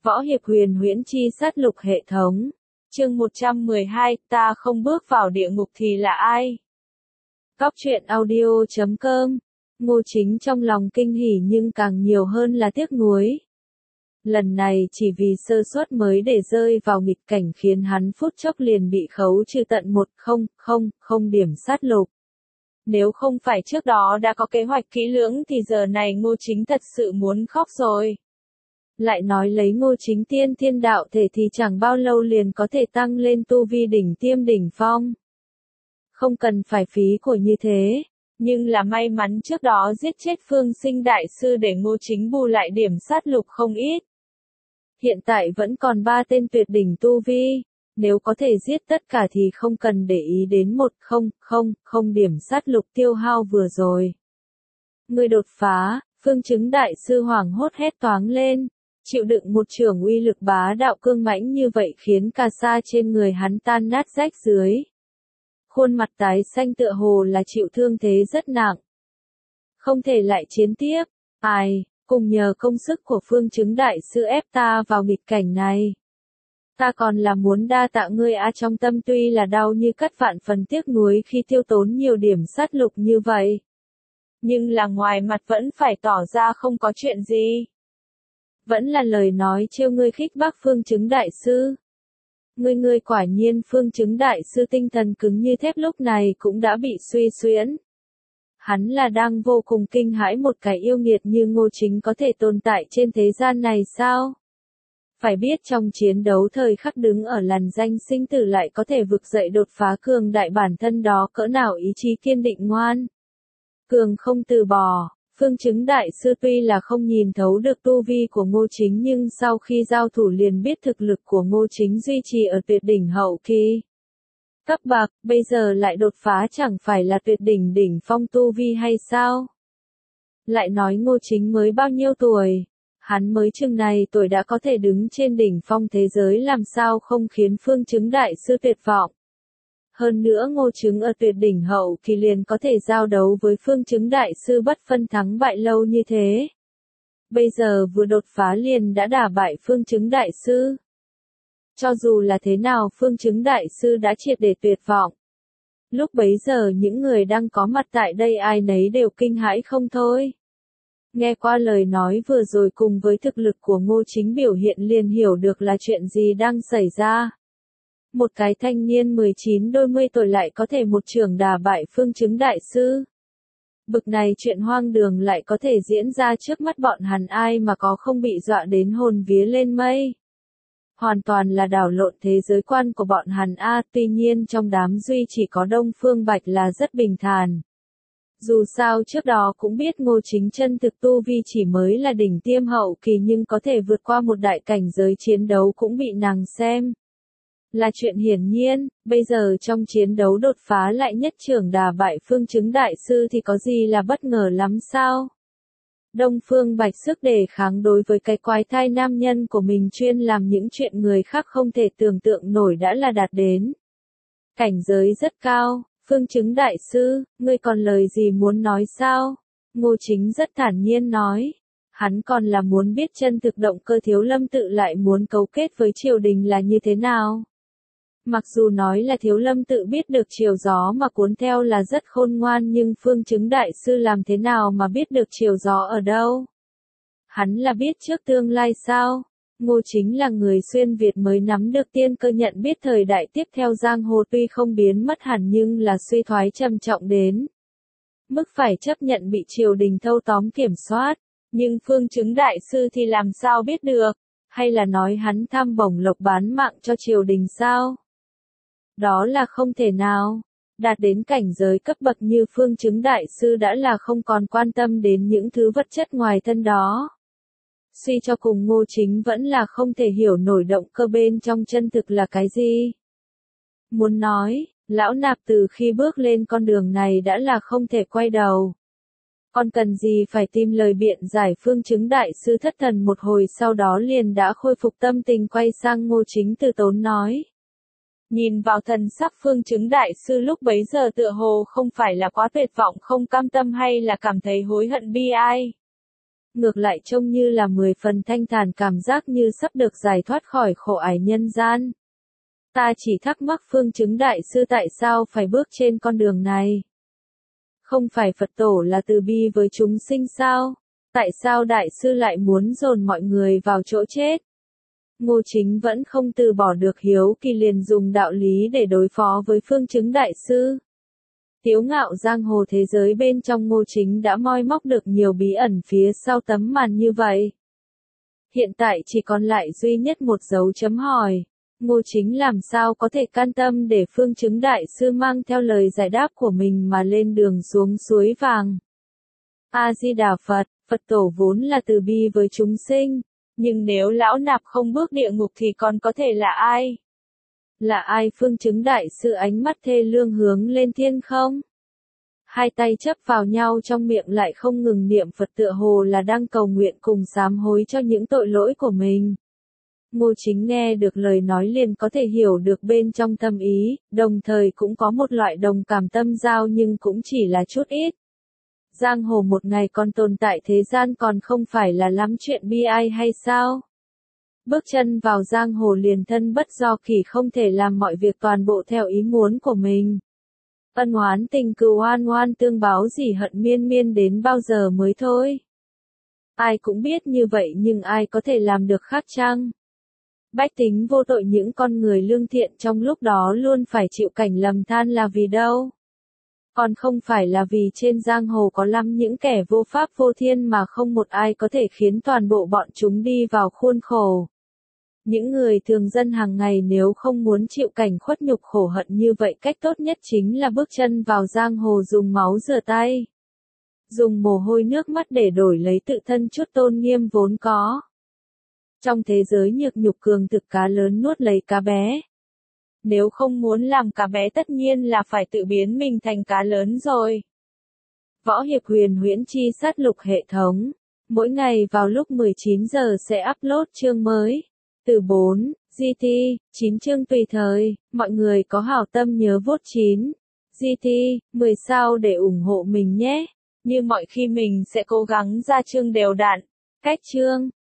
Võ hiệp huyền huyễn chi sát lục hệ thống. Chương 112, ta không bước vào địa ngục thì là ai? Cóc truyện audio.com. Ngô Chính trong lòng kinh hỉ nhưng càng nhiều hơn là tiếc nuối. Lần này chỉ vì sơ suất mới để rơi vào nghịch cảnh khiến hắn phút chốc liền bị khấu trừ tận 100 điểm sát lục. Nếu không phải trước đó đã có kế hoạch kỹ lưỡng thì giờ này Ngô Chính thật sự muốn khóc rồi. Lại nói lấy Ngô Chính tiên thiên đạo thể thì chẳng bao lâu liền có thể tăng lên tu vi đỉnh tiêm đỉnh phong. Không cần phải phí của như thế, nhưng là may mắn trước đó giết chết Phương Sinh đại sư để Ngô Chính bù lại điểm sát lục không ít. Hiện tại vẫn còn 3 tên tuyệt đỉnh tu vi, nếu có thể giết tất cả thì không cần để ý đến 100 điểm sát lục tiêu hao vừa rồi. Người đột phá, Phương Chứng đại sư hoảng hốt hét toáng lên. Chịu đựng một chưởng uy lực bá đạo cương mãnh như vậy khiến cà sa trên người hắn tan nát rách dưới. Khuôn mặt tái xanh tựa hồ là chịu thương thế rất nặng. Không thể lại chiến tiếp, cùng nhờ công sức của Phương Chứng đại sư ép ta vào nghịch cảnh này. Ta còn là muốn đa tạ ngươi trong tâm tuy là đau như cắt vạn phần tiếc nuối khi tiêu tốn nhiều điểm sát lục như vậy. Nhưng là ngoài mặt vẫn phải tỏ ra không có chuyện gì. Vẫn là lời nói trêu ngươi khích bác Phương Chứng đại sư. Ngươi quả nhiên Phương Chứng đại sư tinh thần cứng như thép lúc này cũng đã bị suy xuyễn. Hắn là đang vô cùng kinh hãi một cái yêu nghiệt như Ngô Chính có thể tồn tại trên thế gian này sao? Phải biết trong chiến đấu thời khắc đứng ở làn danh sinh tử lại có thể vực dậy đột phá cường đại bản thân đó cỡ nào ý chí kiên định ngoan. Cường không từ bỏ. Phương Chứng đại sư tuy là không nhìn thấu được tu vi của Ngô Chính nhưng sau khi giao thủ liền biết thực lực của Ngô Chính duy trì ở tuyệt đỉnh hậu kỳ. Cấp bậc, bây giờ lại đột phá chẳng phải là tuyệt đỉnh đỉnh phong tu vi hay sao? Lại nói Ngô Chính mới bao nhiêu tuổi? Hắn mới chừng này tuổi đã có thể đứng trên đỉnh phong thế giới làm sao không khiến Phương Chứng đại sư tuyệt vọng. Hơn nữa Ngô Chứng ở tuyệt đỉnh hậu kỳ liền có thể giao đấu với Phương Chứng đại sư bất phân thắng bại lâu như thế. Bây giờ vừa đột phá liền đã đả bại Phương Chứng đại sư. Cho dù là thế nào Phương Chứng đại sư đã triệt để tuyệt vọng. Lúc bấy giờ những người đang có mặt tại đây ai nấy đều kinh hãi không thôi. Nghe qua lời nói vừa rồi cùng với thực lực của Ngô Chính biểu hiện liền hiểu được là chuyện gì đang xảy ra. Một cái thanh niên 19 đôi mươi tuổi lại có thể một chưởng đả bại Phương Chứng đại sư. Bực này chuyện hoang đường lại có thể diễn ra trước mắt bọn hắn ai mà có không bị dọa đến hồn vía lên mây. Hoàn toàn là đảo lộn thế giới quan của bọn hắn tuy nhiên trong đám duy chỉ có Đông Phương Bạch là rất bình thản. Dù sao trước đó cũng biết Ngô Chính chân thực tu vi chỉ mới là đỉnh tiêm hậu kỳ nhưng có thể vượt qua một đại cảnh giới chiến đấu cũng bị nàng xem. Là chuyện hiển nhiên, bây giờ trong chiến đấu đột phá lại nhất trưởng đả bại Phương Chứng đại sư thì có gì là bất ngờ lắm sao? Đông Phương Bạch sức đề kháng đối với cái quái thai nam nhân của mình chuyên làm những chuyện người khác không thể tưởng tượng nổi đã là đạt đến. Cảnh giới rất cao, Phương Chứng đại sư, ngươi còn lời gì muốn nói sao? Ngô Chính rất thản nhiên nói. Hắn còn là muốn biết chân thực động cơ Thiếu Lâm tự lại muốn cấu kết với triều đình là như thế nào. Mặc dù nói là Thiếu Lâm tự biết được chiều gió mà cuốn theo là rất khôn ngoan nhưng Phương Chứng đại sư làm thế nào mà biết được chiều gió ở đâu? Hắn là biết trước tương lai sao? Ngô Chính là người xuyên Việt mới nắm được tiên cơ nhận biết thời đại tiếp theo giang hồ tuy không biến mất hẳn nhưng là suy thoái trầm trọng đến. Mức phải chấp nhận bị triều đình thâu tóm kiểm soát, nhưng Phương Chứng đại sư thì làm sao biết được? Hay là nói hắn tham bổng lộc bán mạng cho triều đình sao? Đó là không thể nào. Đạt đến cảnh giới cấp bậc như Phương Chứng đại sư đã là không còn quan tâm đến những thứ vật chất ngoài thân đó. Suy cho cùng Ngô Chính vẫn là không thể hiểu nổi động cơ bên trong chân thực là cái gì. Muốn nói, lão nạp từ khi bước lên con đường này đã là không thể quay đầu. Còn cần gì phải tìm lời biện giải Phương Chứng đại sư thất thần một hồi sau đó liền đã khôi phục tâm tình quay sang Ngô Chính từ tốn nói. Nhìn vào thần sắc Phương Chứng đại sư lúc bấy giờ tựa hồ không phải là quá tuyệt vọng không cam tâm hay là cảm thấy hối hận bi ai. ngược lại trông như là 10 phần thanh thản, cảm giác như sắp được giải thoát khỏi khổ ải nhân gian. Ta chỉ thắc mắc Phương Chứng Đại Sư tại sao phải bước trên con đường này? Không phải Phật Tổ là từ bi với chúng sinh sao? Tại sao Đại Sư lại muốn dồn mọi người vào chỗ chết? Ngô Chính vẫn không từ bỏ được hiếu kỳ, liền dùng đạo lý để đối phó với Phương Chứng Đại Sư. Tiếu ngạo giang hồ thế giới bên trong Ngô Chính đã moi móc được nhiều bí ẩn phía sau tấm màn như vậy. Hiện tại chỉ còn lại duy nhất một dấu chấm hỏi. Ngô Chính làm sao có thể can tâm để Phương Chứng Đại Sư mang theo lời giải đáp của mình mà lên đường xuống suối vàng. A-di-đà Phật, Phật Tổ vốn là từ bi với chúng sinh, nhưng nếu lão nạp không bước địa ngục thì còn có thể là ai? Là ai? Phương Chứng Đại Sư ánh mắt thê lương hướng lên thiên không. Hai tay chấp vào nhau, trong miệng lại không ngừng niệm Phật, tựa hồ là đang cầu nguyện cùng sám hối cho những tội lỗi của mình. Ngô Chính nghe được lời nói liền có thể hiểu được bên trong tâm ý, đồng thời cũng có một loại đồng cảm tâm giao, nhưng cũng chỉ là chút ít. Giang hồ một ngày còn tồn tại thế gian còn không phải là lắm chuyện bi ai hay sao? Bước chân vào giang hồ liền thân bất do kỷ, không thể làm mọi việc toàn bộ theo ý muốn của mình. Ân oán tình cừu, oan oan tương báo, gì hận miên miên đến bao giờ mới thôi? Ai cũng biết như vậy nhưng ai có thể làm được khác chăng? Bách tính vô tội, những con người lương thiện trong lúc đó luôn phải chịu cảnh lầm than là vì đâu? Còn không phải là vì trên giang hồ có lắm những kẻ vô pháp vô thiên mà không một ai có thể khiến toàn bộ bọn chúng đi vào khuôn khổ. Những người thường dân hàng ngày nếu không muốn chịu cảnh khuất nhục khổ hận như vậy, cách tốt nhất chính là bước chân vào giang hồ, dùng máu rửa tay, dùng mồ hôi nước mắt để đổi lấy tự thân chút tôn nghiêm vốn có. Trong thế giới nhược nhục cường thực, cá lớn nuốt lấy cá bé. Nếu không muốn làm cá bé tất nhiên là phải tự biến mình thành cá lớn rồi. Võ Hiệp Huyền Huyễn Chi Sát Lục hệ thống. Mỗi ngày vào lúc 19 giờ sẽ upload chương mới. Từ 4, GT, 9 chương tùy thời. Mọi người có hảo tâm nhớ vote 9, GT, 10 sao để ủng hộ mình nhé. Như mọi khi mình sẽ cố gắng ra chương đều đặn. Cách chương.